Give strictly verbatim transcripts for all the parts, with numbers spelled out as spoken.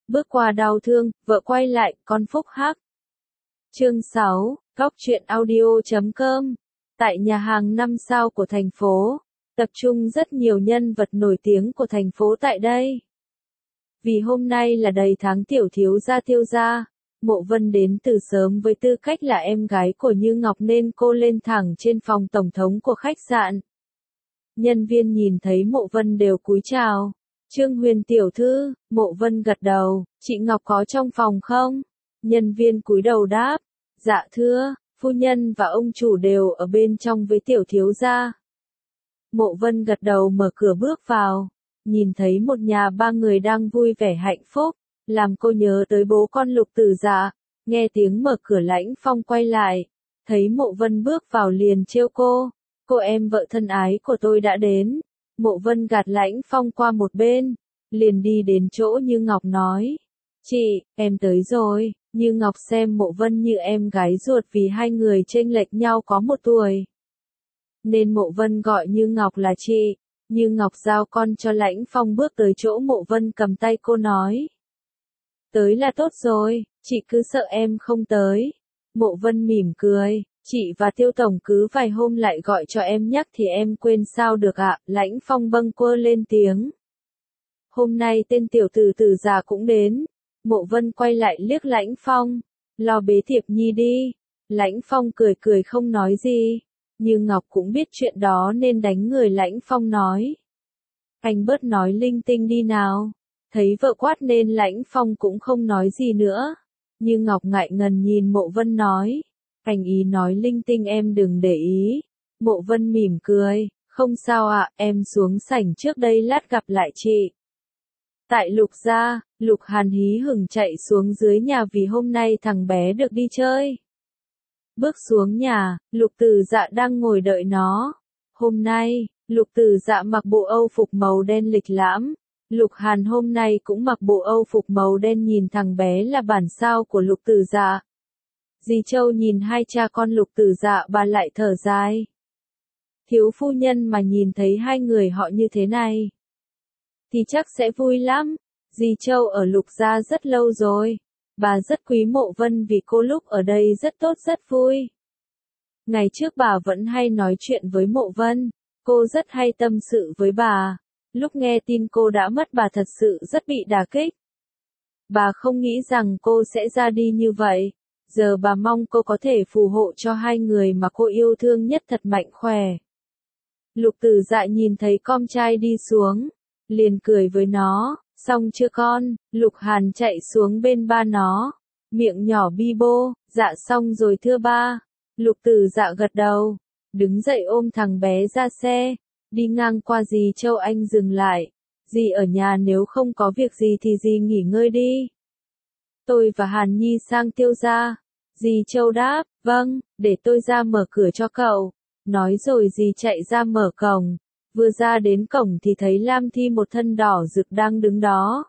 bước qua đau thương, vợ quay lại, con phúc hắc. Chương sáu, góc truyện audio chấm com. Tại nhà hàng năm sao của thành phố, tập trung rất nhiều nhân vật nổi tiếng của thành phố tại đây. Vì hôm nay là đầy tháng tiểu thiếu gia Tiêu gia, Mộ Vân đến từ sớm với tư cách là em gái của Như Ngọc nên cô lên thẳng trên phòng tổng thống của khách sạn. Nhân viên nhìn thấy Mộ Vân đều cúi chào. Trương Huyền tiểu thư, Mộ Vân gật đầu, chị Ngọc có trong phòng không? Nhân viên cúi đầu đáp, dạ thưa, phu nhân và ông chủ đều ở bên trong với tiểu thiếu gia. Mộ Vân gật đầu mở cửa bước vào, nhìn thấy một nhà ba người đang vui vẻ hạnh phúc, làm cô nhớ tới bố con Lục Tử Dạ. Nghe tiếng mở cửa Lãnh Phong quay lại, thấy Mộ Vân bước vào liền trêu cô, cô em vợ thân ái của tôi đã đến. Mộ Vân gạt Lãnh Phong qua một bên, liền đi đến chỗ Như Ngọc nói, chị, em tới rồi. Như Ngọc xem Mộ Vân như em gái ruột vì hai người chênh lệch nhau có một tuổi. Nên Mộ Vân gọi Như Ngọc là chị. Như Ngọc giao con cho Lãnh Phong bước tới chỗ Mộ Vân cầm tay cô nói. Tới là tốt rồi, chị cứ sợ em không tới. Mộ Vân mỉm cười, chị và Tiêu Tổng cứ vài hôm lại gọi cho em nhắc thì em quên sao được ạ. Lãnh Phong bâng quơ lên tiếng. Hôm nay tên tiểu tử Tử già cũng đến. Mộ Vân quay lại liếc Lãnh Phong, lo bế Thiệp Nhi đi. Lãnh Phong cười cười không nói gì. Như Ngọc cũng biết chuyện đó nên đánh người Lãnh Phong nói. Anh bớt nói linh tinh đi nào. Thấy vợ quát nên Lãnh Phong cũng không nói gì nữa. Như Ngọc ngại ngần nhìn Mộ Vân nói. Anh ý nói linh tinh em đừng để ý. Mộ Vân mỉm cười, không sao ạ, em xuống sảnh trước đây lát gặp lại chị. Tại Lục gia, Lục Hàn hí hửng chạy xuống dưới nhà vì hôm nay thằng bé được đi chơi. Bước xuống nhà, Lục Tử Dạ đang ngồi đợi nó. Hôm nay, Lục Tử Dạ mặc bộ Âu phục màu đen lịch lãm. Lục Hàn hôm nay cũng mặc bộ Âu phục màu đen nhìn thằng bé là bản sao của Lục Tử Dạ. Dì Châu nhìn hai cha con Lục Tử Dạ bà lại thở dài. Thiếu phu nhân mà nhìn thấy hai người họ như thế này thì chắc sẽ vui lắm. Dì Châu ở Lục gia rất lâu rồi. Bà rất quý Mộ Vân vì cô lúc ở đây rất tốt rất vui. Ngày trước bà vẫn hay nói chuyện với Mộ Vân. Cô rất hay tâm sự với bà. Lúc nghe tin cô đã mất bà thật sự rất bị đả kích. Bà không nghĩ rằng cô sẽ ra đi như vậy. Giờ bà mong cô có thể phù hộ cho hai người mà cô yêu thương nhất thật mạnh khỏe. Lục Tử Dạ nhìn thấy con trai đi xuống, liền cười với nó, xong chưa con? Lục Hàn chạy xuống bên ba nó, miệng nhỏ bi bô, dạ xong rồi thưa ba. Lục Tử Dạ gật đầu, đứng dậy ôm thằng bé ra xe, đi ngang qua dì Châu anh dừng lại, dì ở nhà nếu không có việc gì thì dì nghỉ ngơi đi. Tôi và Hàn Nhi sang Tiêu gia. Dì Châu đáp, vâng, để tôi ra mở cửa cho cậu. Nói rồi dì chạy ra mở cổng. Vừa ra đến cổng thì thấy Lam Thi một thân đỏ rực đang đứng đó.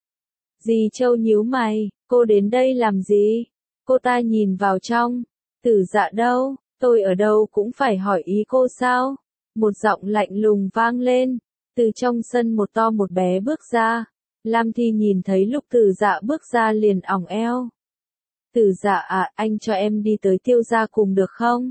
Dì Châu nhíu mày, cô đến đây làm gì? Cô ta nhìn vào trong. Tử Dạ đâu? Tôi ở đâu cũng phải hỏi ý cô sao? Một giọng lạnh lùng vang lên. Từ trong sân một to một bé bước ra. Lam Thi nhìn thấy Lục Tử Dạ bước ra liền ỏng eo. Tử Dạ à, anh cho em đi tới Tiêu gia cùng được không?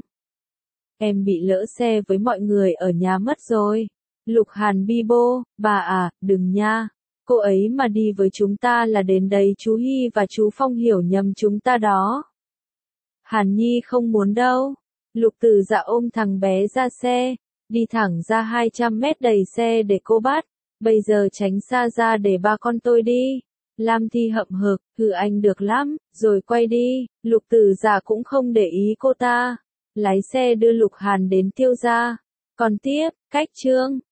Em bị lỡ xe với mọi người ở nhà mất rồi. Lục Hàn bi bô, bà à, đừng nha. Cô ấy mà đi với chúng ta là đến đấy chú Hy và chú Phong hiểu nhầm chúng ta đó. Hàn Nhi không muốn đâu. Lục Tử Dạ ôm thằng bé ra xe, đi thẳng ra hai trăm mét đầy xe để cô bắt. Bây giờ tránh xa ra để ba con tôi đi. Lam Thi hậm hực, hừ anh được lắm, rồi quay đi. Lục Tử Dạ cũng không để ý cô ta. Lái xe đưa Lục Hàn đến Tiêu gia. Còn tiếp, cách chương.